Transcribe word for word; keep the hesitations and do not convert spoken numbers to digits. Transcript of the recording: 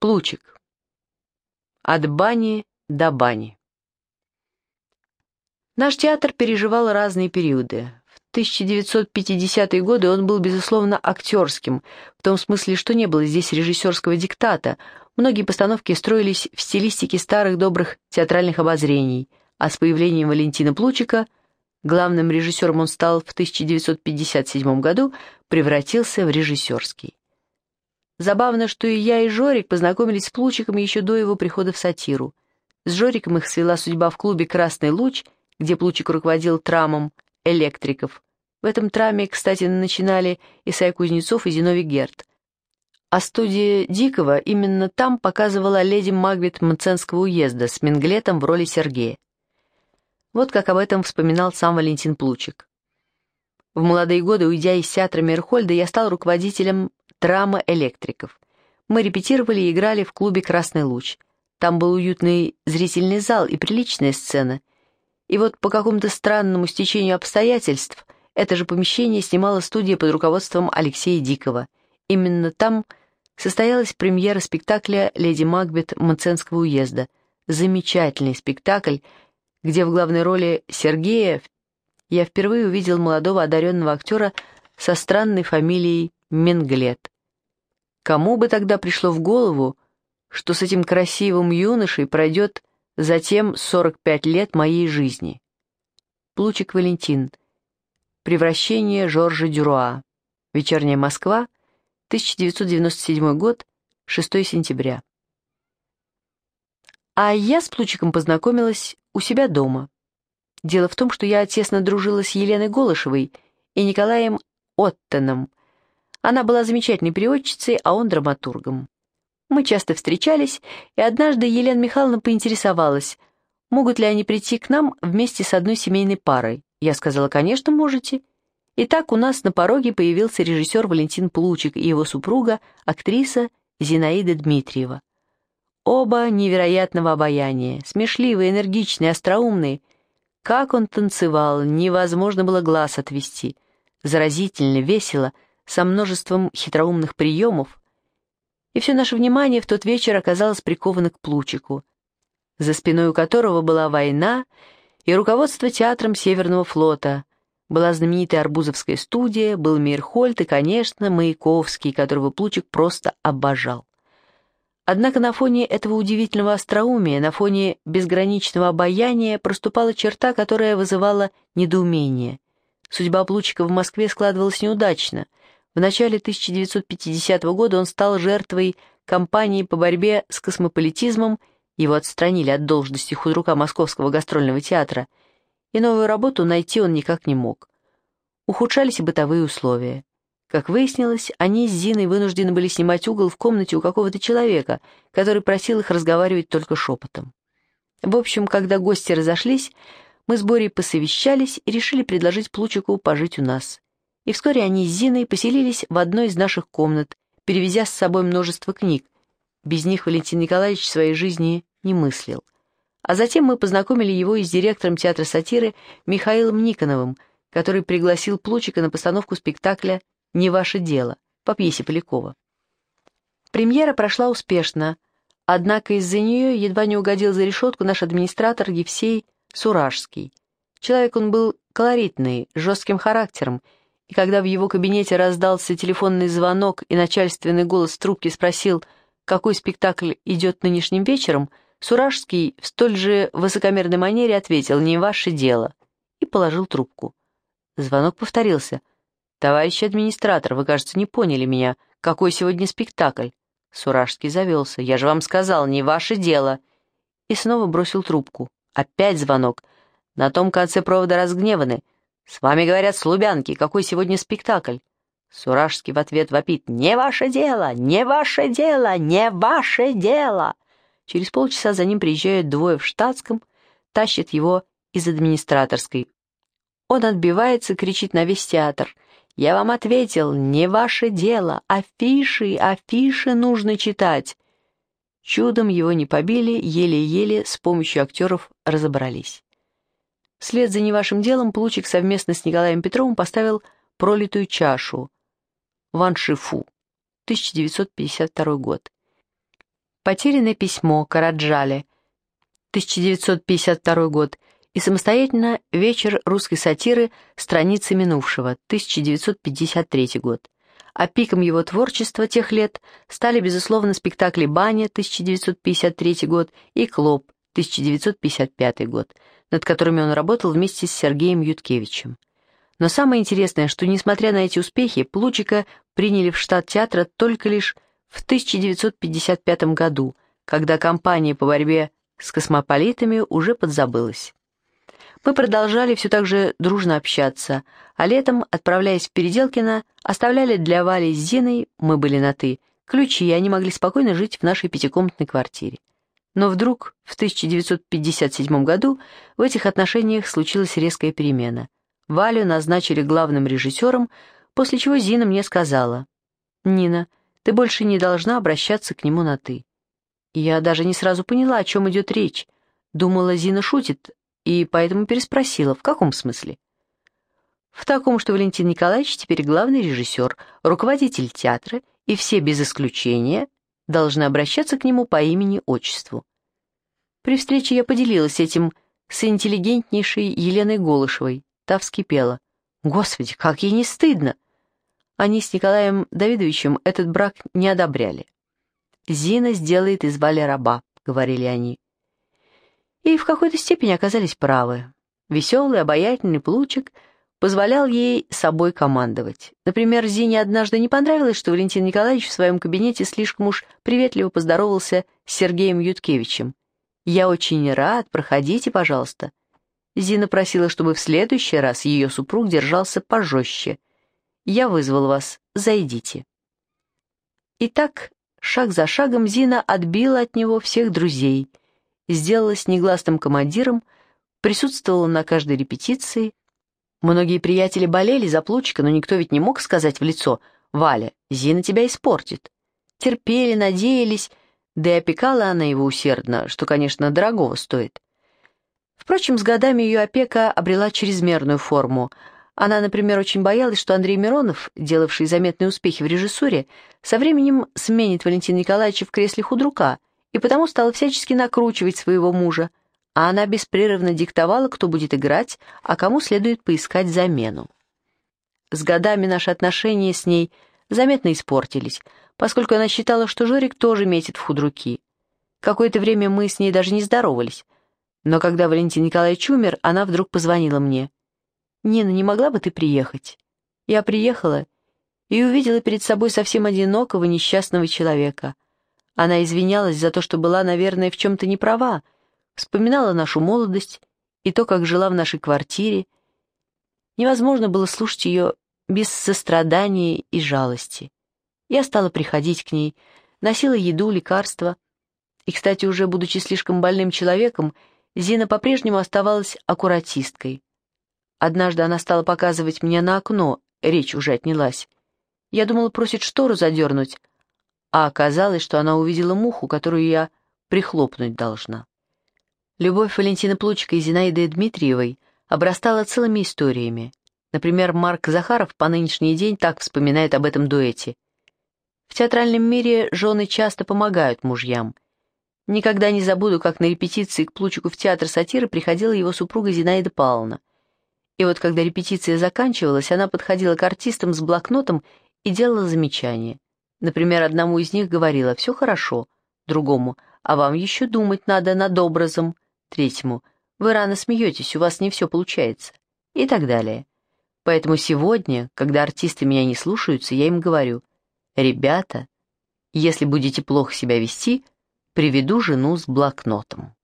Плучик. От бани до бани. Наш театр переживал разные периоды. В тысяча девятьсот пятидесятые годы он был, безусловно, актерским, в том смысле, что не было здесь режиссерского диктата. Многие постановки строились в стилистике старых добрых театральных обозрений, а с появлением Валентина Плучика, главным режиссером он стал в тысяча девятьсот пятьдесят седьмом году, превратился в режиссерский. Забавно, что и я, и Жорик познакомились с Плучиком еще до его прихода в сатиру. С Жориком их свела судьба в клубе «Красный луч», где Плучик руководил трамом электриков. В этом траме, кстати, начинали Исай Кузнецов и Зиновий Герд. А студия Дикого именно там показывала леди Магбет Мценского уезда с Менглетом в роли Сергея. Вот как об этом вспоминал сам Валентин Плучик. В молодые годы, уйдя из театра Мейерхольда, я стал руководителем трама электриков. Мы репетировали и играли в клубе «Красный луч». Там был уютный зрительный зал и приличная сцена. И вот по какому-то странному стечению обстоятельств это же помещение снимала студия под руководством Алексея Дикого. Именно там состоялась премьера спектакля «Леди Макбет Мценского уезда». Замечательный спектакль, где в главной роли Сергея я впервые увидел молодого одаренного актера со странной фамилией Менглет. Кому бы тогда пришло в голову, что с этим красивым юношей пройдет затем сорок пять лет моей жизни? Плучик Валентин. Превращение Жоржа Дюруа. Вечерняя Москва, тысяча девятьсот девяносто седьмой год, шестого сентября. А я с Плучиком познакомилась у себя дома. Дело в том, что я тесно дружила с Еленой Голышевой и Николаем Оттеном. Она была замечательной переводчицей, а он драматургом. Мы часто встречались, и однажды Елена Михайловна поинтересовалась, могут ли они прийти к нам вместе с одной семейной парой. Я сказала, конечно, можете. И так у нас на пороге появился режиссер Валентин Плучик и его супруга, актриса Зинаида Дмитриева. Оба невероятного обаяния, смешливые, энергичные, остроумные. Как он танцевал, невозможно было глаз отвести. Заразительно, весело, со множеством хитроумных приемов. И все наше внимание в тот вечер оказалось приковано к Плучику, за спиной у которого была война и руководство театром Северного флота. Была знаменитая Арбузовская студия, был Мейерхольд и, конечно, Маяковский, которого Плучик просто обожал. Однако на фоне этого удивительного остроумия, на фоне безграничного обаяния проступала черта, которая вызывала недоумение. Судьба Плучика в Москве складывалась неудачно. В начале тысяча девятьсот пятидесятого года он стал жертвой кампании по борьбе с космополитизмом, его отстранили от должности худрука Московского гастрольного театра, и новую работу найти он никак не мог. Ухудшались и бытовые условия. Как выяснилось, они с Зиной вынуждены были снимать угол в комнате у какого-то человека, который просил их разговаривать только шепотом. В общем, когда гости разошлись, мы с Борей посовещались и решили предложить Плучику пожить у нас. И вскоре они с Зиной поселились в одной из наших комнат, перевезя с собой множество книг. Без них Валентин Николаевич своей жизни не мыслил. А затем мы познакомили его и с директором театра сатиры Михаилом Никоновым, который пригласил Плучика на постановку спектакля «Не ваше дело» по пьесе Полякова. Премьера прошла успешно, однако из-за нее едва не угодил за решетку наш администратор Евсей Суражский. Человек он был колоритный, с жестким характером, и когда в его кабинете раздался телефонный звонок и начальственный голос в трубке спросил, какой спектакль идет нынешним вечером, Суражский в столь же высокомерной манере ответил «Не ваше дело» и положил трубку. Звонок повторился. «Товарищ администратор, вы, кажется, не поняли меня. Какой сегодня спектакль?» Суражский завелся. «Я же вам сказал, не ваше дело». И снова бросил трубку. Опять звонок. На том конце провода разгневаны. «С вами говорят с Лубянки. Какой сегодня спектакль?» Суражский в ответ вопит. «Не ваше дело! Не ваше дело! Не ваше дело!» Через полчаса за ним приезжают двое в штатском, тащат его из администраторской. Он отбивается, кричит на весь театр. «Я вам ответил, не ваше дело! Афиши, афиши нужно читать!» Чудом его не побили, еле-еле с помощью актеров разобрались. Вслед за «Не вашим делом» Плучик совместно с Николаем Петровым поставил «Пролитую чашу» Ван Шифу, тысяча девятьсот пятьдесят второй год. «Потерянное письмо» Караджале, тысяча девятьсот пятьдесят второй год, и самостоятельно «Вечер русской сатиры. Страницы минувшего», тысяча девятьсот пятьдесят третий год. А пиком его творчества тех лет стали, безусловно, спектакли «Баня» тысяча девятьсот пятьдесят третий год и «Клоп» тысяча девятьсот пятьдесят пятый год, над которыми он работал вместе с Сергеем Юткевичем. Но самое интересное, что, несмотря на эти успехи, Плучика приняли в штат театра только лишь в тысяча девятьсот пятьдесят пятом году, когда кампания по борьбе с космополитами уже подзабылась. Мы продолжали все так же дружно общаться, а летом, отправляясь в Переделкино, оставляли для Вали с Зиной, мы были на «ты», ключи, и они могли спокойно жить в нашей пятикомнатной квартире. Но вдруг в тысяча девятьсот пятьдесят седьмом году в этих отношениях случилась резкая перемена. Валю назначили главным режиссером, после чего Зина мне сказала: «Нина, ты больше не должна обращаться к нему на «ты». Я даже не сразу поняла, о чем идет речь. Думала, Зина шутит, и поэтому переспросила: в каком смысле? В таком, что Валентин Николаевич теперь главный режиссер, руководитель театра, и все без исключения должны обращаться к нему по имени-отчеству. При встрече я поделилась этим с интеллигентнейшей Еленой Голышевой. Та вскипела: «Господи, как ей не стыдно!» Они с Николаем Давидовичем этот брак не одобряли. «Зина сделает из Вали раба», — говорили они. И в какой-то степени оказались правы. Веселый, обаятельный Плучик позволял ей собой командовать. Например, Зине однажды не понравилось, что Валентин Николаевич в своем кабинете слишком уж приветливо поздоровался с Сергеем Юткевичем. «Я очень рад, проходите, пожалуйста». Зина просила, чтобы в следующий раз ее супруг держался пожестче. «Я вызвал вас, зайдите». И так, шаг за шагом, Зина отбила от него всех друзей, сделалась негласным командиром, присутствовала на каждой репетиции. Многие приятели болели за Плучика, но никто ведь не мог сказать в лицо: «Валя, Зина тебя испортит». Терпели, надеялись, да и опекала она его усердно, что, конечно, дорогого стоит. Впрочем, с годами ее опека обрела чрезмерную форму. Она, например, очень боялась, что Андрей Миронов, делавший заметные успехи в режиссуре, со временем сменит Валентина Николаевича в кресле худрука, и потому стала всячески накручивать своего мужа, а она беспрерывно диктовала, кто будет играть, а кому следует поискать замену. С годами наши отношения с ней заметно испортились, поскольку она считала, что Жорик тоже метит в худруки. Какое-то время мы с ней даже не здоровались, но когда Валентин Николаевич умер, она вдруг позвонила мне: «Нина, не могла бы ты приехать?» Я приехала и увидела перед собой совсем одинокого, несчастного человека. Она извинялась за то, что была, наверное, в чем-то не права, вспоминала нашу молодость и то, как жила в нашей квартире. Невозможно было слушать ее без сострадания и жалости. Я стала приходить к ней, носила еду, лекарства. И, кстати, уже будучи слишком больным человеком, Зина по-прежнему оставалась аккуратисткой. Однажды она стала показывать мне на окно, речь уже отнялась. Я думала, просит штору задернуть, а оказалось, что она увидела муху, которую я прихлопнуть должна. Любовь Валентина Плучика и Зинаиды Дмитриевой обрастала целыми историями. Например, Марк Захаров по нынешний день так вспоминает об этом дуэте. В театральном мире жены часто помогают мужьям. Никогда не забуду, как на репетиции к Плучику в театр сатиры приходила его супруга Зинаида Павловна. И вот когда репетиция заканчивалась, она подходила к артистам с блокнотом и делала замечания. Например, одному из них говорила: «Все хорошо», другому: «А вам еще думать надо над образом», третьему: «Вы рано смеетесь, у вас не все получается», и так далее. Поэтому сегодня, когда артисты меня не слушаются, я им говорю: «Ребята, если будете плохо себя вести, приведу жену с блокнотом».